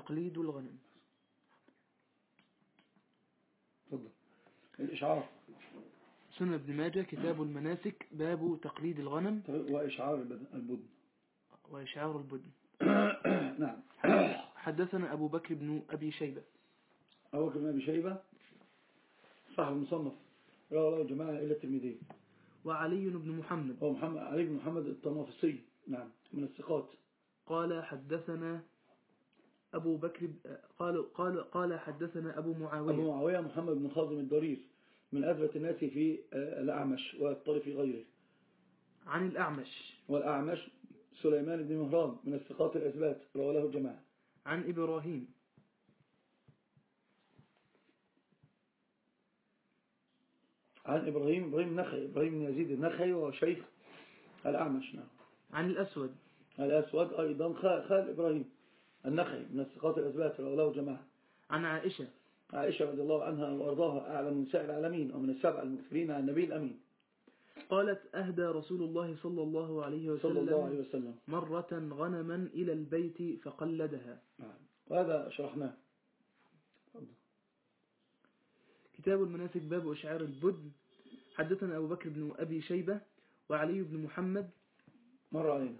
تقليد الغنم. تفضل. الإشعار. سنن ابن ماجه كتاب المناسك باب تقليد الغنم وإشعار البدن. وإشعار البدن. نعم. حدثنا أبو بكر بن أبي شيبة. أبو بكر بن أبي شيبة صاحب المصنف رواه له جماعة إلى الترمذي. وعلي بن محمد. هو علي بن محمد الطنافسي، نعم، من الثقات. قال حدثنا أبو بكر قال حدثنا أبو معاوية محمد بن خازم الضرير من أثبت الناس في الأعمش والطرف غيره. عن الأعمش. والأعمش سليمان بن مهران من الثقات الأثبات رواه له الجماعة. عن إبراهيم. عن إبراهيم النخعي، إبراهيم بن يزيد النخعي وهو شيخ الأعمش. نعم. عن الأسود أيضا خال إبراهيم النخعي من الثقات الأثبات رواه له جماعة. عن عائشة رضي الله عنها وأرضاها أعلم من سائر العالمين ومن السبع المكثرين عن النبي الأمين. قالت أهدى رسول الله صلى الله عليه وسلم مرة غنما إلى البيت فقلدها. وهذا شرحناه. كتاب المناسك باب إشعار البدن. حدثنا أبو بكر بن أبي شيبة وعلي بن محمد مر علينا.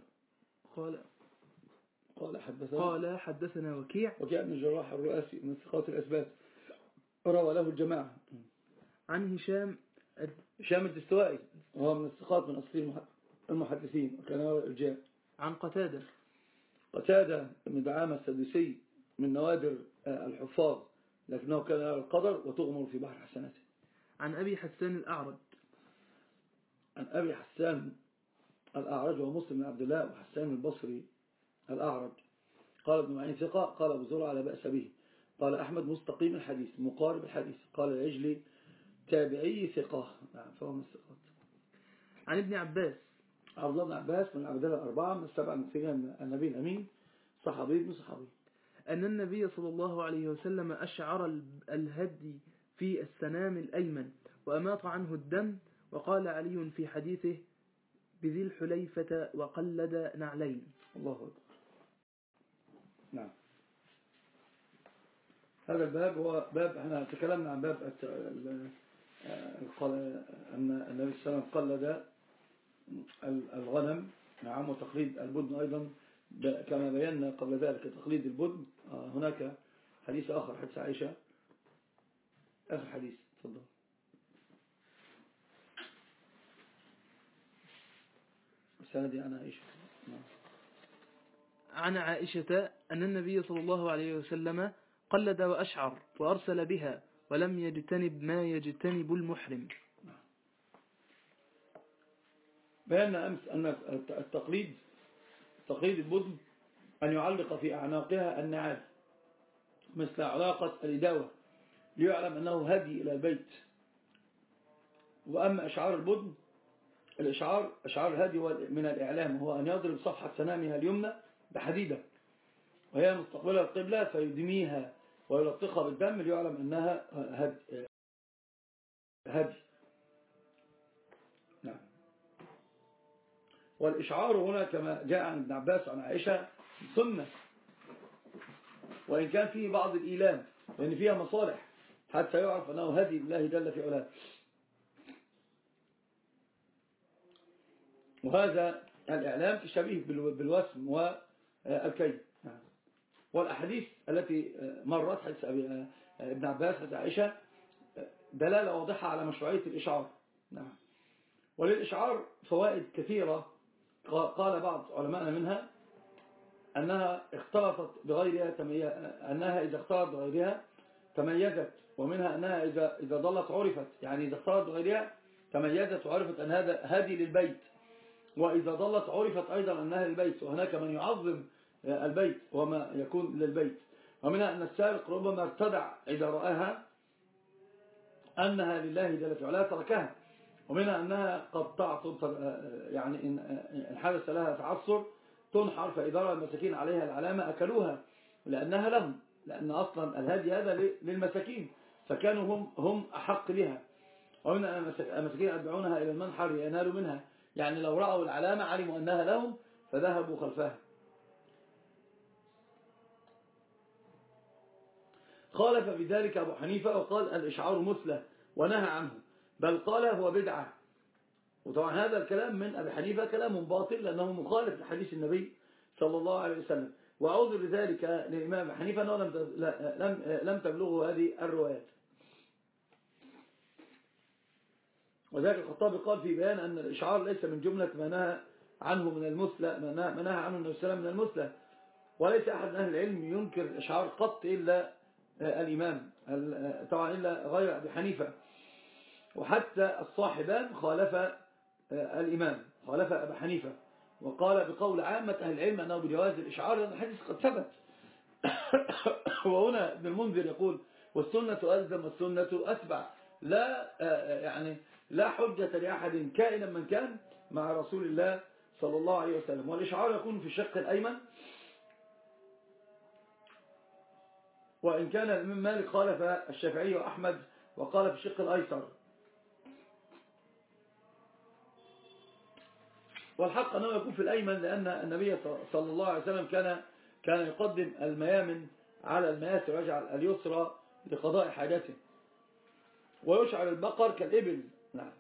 قال حدثنا وكيع بن الجراح الرؤاسي من الثقات الأثبات روى له الجماعة. عن هشام الدستوائي وهو من الثقات من أصل المحدثين وكان هو الرجال. عن قتادة بن دعامة السدوسي من نوادر الحفاظ لكنه كان يرى القدر وتغمر في بحر حسناته. عن أبي حسان الأعرج ومسلم بن عبد الله وحسان البصري الأعرج. قال ابن معين ثقة. قال أبو زرعة لا بأس به. قال أحمد مستقيم الحديث مقارب الحديث. قال العجلي تابعي ثقة. نعم فهو من الثقات. عن ابن عباس عبد الله بن عباس من العبدالله الأربعة من السبع المكثرين النبي الأمين صحابي ابن صحابي أن النبي صلى الله عليه وسلم أشعر الهدي في السنام الأيمن وأماط عنه الدم. وقال علي في حديثه بذي الحليفة وقلد نعلين. الله أكبر. نعم. هذا الباب هو باب احنا تكلمنا عن باب أن النبي صلى الله عليه وسلم قلد الغنم. نعم. وتقليد البدن أيضا كما بينا قبل ذلك تقليد البدن. هناك حديث آخر حديث عائشة آخر حديث. تفضل. السندي عن عائشة. عن عائشة أن النبي صلى الله عليه وسلم قلد وأشعر وأرسل بها ولم يجتنب ما يجتنب المحرم. بينا أمس أن تقليد البدن أن يعلق في أعناقها النعال مثل علاقة الإداوة ليعلم أنه هدي إلى البيت. وأما إشعار البدن أشعار الهدي من الإعلام هو أن يضرب صفحة سنامها اليمنى بحديدة وهي مستقبلة القبلة فيدميها ويلطخها بالدم ليعلم أنها هدي. نعم. والإشعار هنا كما جاء عن ابن عباس وعن عائشة سنة وإن كان فيه بعض الإيلام لأن فيها مصالح حتى يعرف أنه هدي الله جل في علاه. وهذا الإعلام شبيه بالوسم والكي. والأحاديث التي مرت حديث ابن عباس حديث عائشة دلالة واضحة على مشروعية الإشعار. نعم. وللإشعار فوائد كثيرة قال بعض علماءنا منها أنها اختلطت بغيرها أنها إذا اختلطت بغيرها تميزت. ومنها أنها إذا ضلت عرفت يعني إذا اختلطت بغيرها تميزت وعرفت أن هذا هدي للبيت. وإذا ضلت عرفت أيضا أنها للبيت. وهناك من يعظم البيت وما يكون للبيت. ومنها أن السارق ربما ارتدع إذا رآها أنها لله جل في علاه تركها. ومنها أنها قد تعصر يعني إن حدث لها تعصر تنحر فإذا رأى المساكين عليها العلامة أكلوها لأنها لهم. لأن أصلا الهدي هذا للمساكين فكانوا هم أحق بها. ومن المساكين يدعونها إلى المنحر ينالوا منها يعني لو رأوا العلامة علموا أنها لهم فذهبوا خلفها. خالف بذلك أبو حنيفة وقال الإشعار مثلى ونهى عنه، بل قال هو بدعة. وطبعا هذا الكلام من أبي حنيفة كلام باطل لأنه مخالف لحديث النبي صلى الله عليه وسلم. وعوذر بذلك للإمام أبي حنيفة أنه لم تبلغه هذه الروايات. وذلك الخطابي قال في بيان أن الإشعار ليس من جملة ما نهى عنه من المثلى، ما نهى عنه النبي صلى الله عليه وسلم من المثلى. وليس أحد من أهل العلم ينكر الإشعار قط إلا الإمام طبعا إلا غير أبي حنيفة. وحتى الصاحبان خالف الإمام، خالف أبي حنيفة، وقال بقول عامة أهل العلم أنه بجواز الإشعار لأن الحديث قد ثبت. وهنا ابن المنذر يقول والسنة ألزم والسنة أتبع. لا يعني لا حجة لأحد كائنا من كان مع رسول الله صلى الله عليه وسلم. والإشعار يكون في الشق الأيمن، وإن كان الإمام مالك خالف الشافعي وأحمد وقال في الشق الأيسر. والحق أنه يكون في الأيمن لأن النبي صلى الله عليه وسلم كان يقدم الميامن على المياسر ويجعل اليسرى لقضاء حاجته، ويشعر البقر كالإبل. نعم.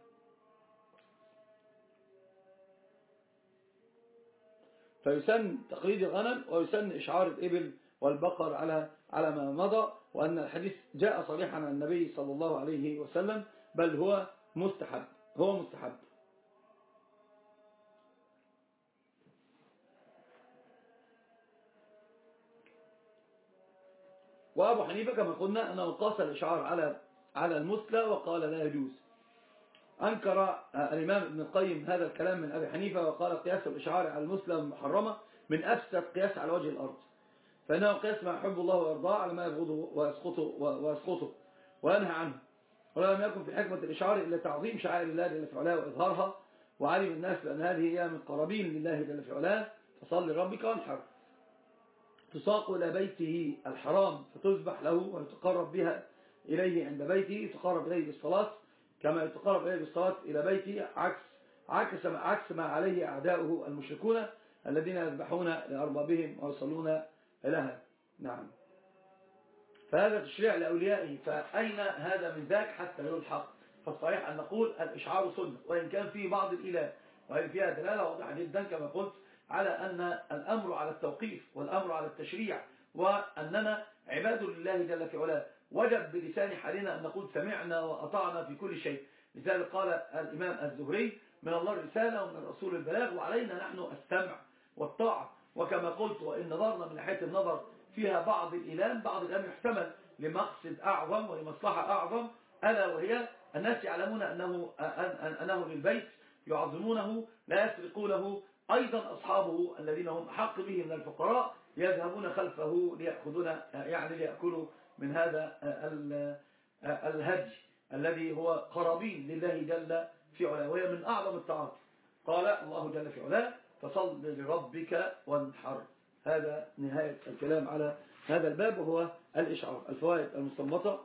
فيسن تقليد الغنم ويسن إشعار الإبل والبقر على ما مضى، وأن الحديث جاء صريحا عن النبي صلى الله عليه وسلم، بل هو مستحب. وأبو حنيفة كما قلنا أنه قاس الإشعار على المثلى وقال لا يجوز. أنكر الإمام ابن القيم هذا الكلام من أبي حنيفة وقال قياس الإشعار على المثلى المحرمة من أفسد قياس على وجه الأرض، فإنه قياس ما يحب الله ويرضاه على ما يبغضه ويسقطه وينهى عنه. ولم يكن في حكمة الإشعار إلا تعظيم شعائر الله جل في علاه وإظهارها، وعلم الناس بأن هذه هي من قرابين لله جل في علاه، فصل لربك وانحر. تساق إلى بيته الحرام فتذبح له ويتقرب بها إليه عند بيته، يتقرب إليه بالصلاة كما يتقرب إليه بالصلاة إلى بيته، عكس ما عليه أعداؤه المشركون الذين يذبحون لأربابهم ويصلون لها. نعم. فهذا تشريع لأوليائه، فأين هذا من ذاك حتى يلحق؟ فالصحيح أن نقول الإشعار سنة، وإن كان فيه بعض الإله، وهي فيها دلالة واضحة جدا كما قلت على أن الأمر على التوقيف والأمر على التشريع، وأننا عباد لله جل في علاه، وجب بلسان حالنا أن نقول سمعنا وأطعنا في كل شيء. لذلك قال الإمام الزهري من الله الرسالة ومن الرسول البلاغ، وعلينا نحن السمع والطاعة. وكما قلت وإن نظرنا من ناحية النظر فيها بعض الإلام يحتمل لمقصد أعظم ولمصلحة أعظم، ألا وهي الناس يعلمون أنه للبيت يعظمونه لا يسرقونه. أيضا أصحابه الذين هم أحق به من الفقراء يذهبون خلفه ليأكلوا من هذا الهدي الذي هو قرابين لله جل في علاه، وهي من أعظم الطاعات. قال الله جل في علاه فصل لربك وانحر. هذا نهاية الكلام على هذا الباب وهو الإشعار. الفوائد المستنبطة: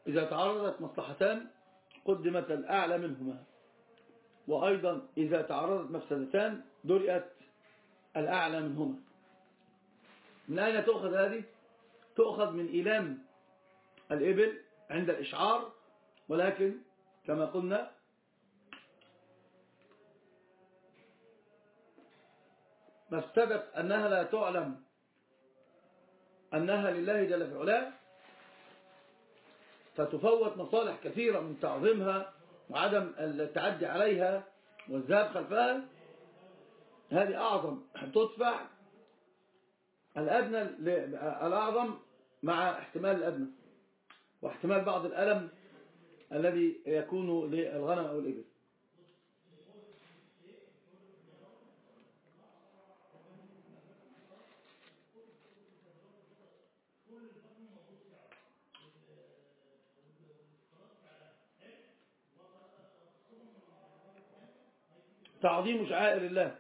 إذا تعارضت مصلحتان قدمت الأعلى منهما، وأيضا إذا تعارضت مفسدتان درئت الأعلى منهما. من أين تؤخذ هذه؟ تؤخذ من إيلام الإبل عند الإشعار، ولكن كما قلنا مفسدة أنها لا تعلم أنها لله جل في علاه، فتفوت مصالح كثيرة من تعظيمها وعدم التعدي عليها والذهاب خلفها. هذه أعظم، تدفع الأدنى الأعظم مع احتمال الأدنى واحتمال بعض الألم الذي يكون للغنم أو الإبل. تعظيم شعائر الله.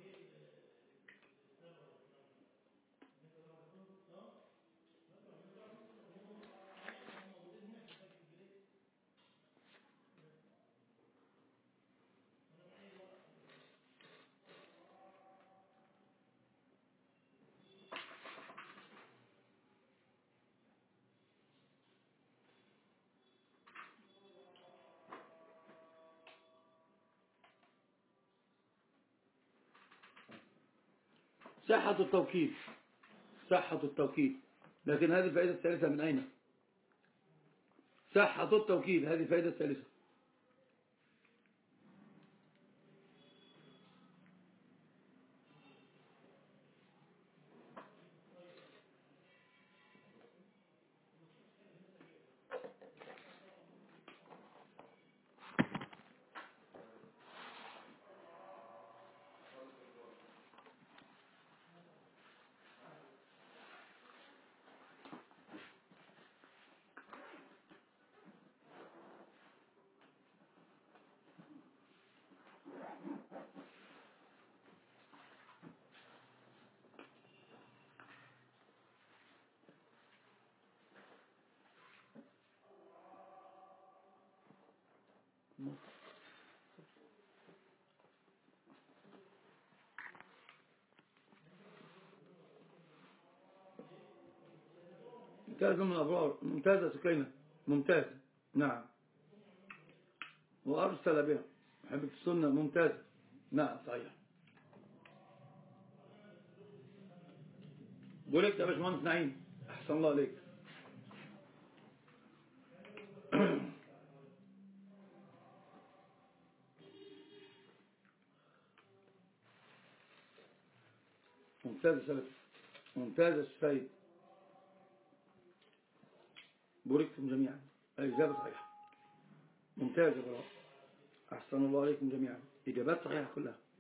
صحة التوكيد، صحة التوكيد، لكن هذه الفائدة الثالثة من أين؟ صحة التوكيد، هذه الفائدة الثالثة. ممتازة من الأبرار، ممتازة سكينة، ممتازة. نعم، وأرسل بها محبة السنة، ممتازة. نعم صحيح. قولك يا باشمهندس نعيم، أحسن الله عليك. ممتازة سلف، ممتازة السيد، بوركتم جميعا. الإجابة صحيحة، ممتازة براء، أحسن الله عليكم جميعا، إجابات صحيحة كلها.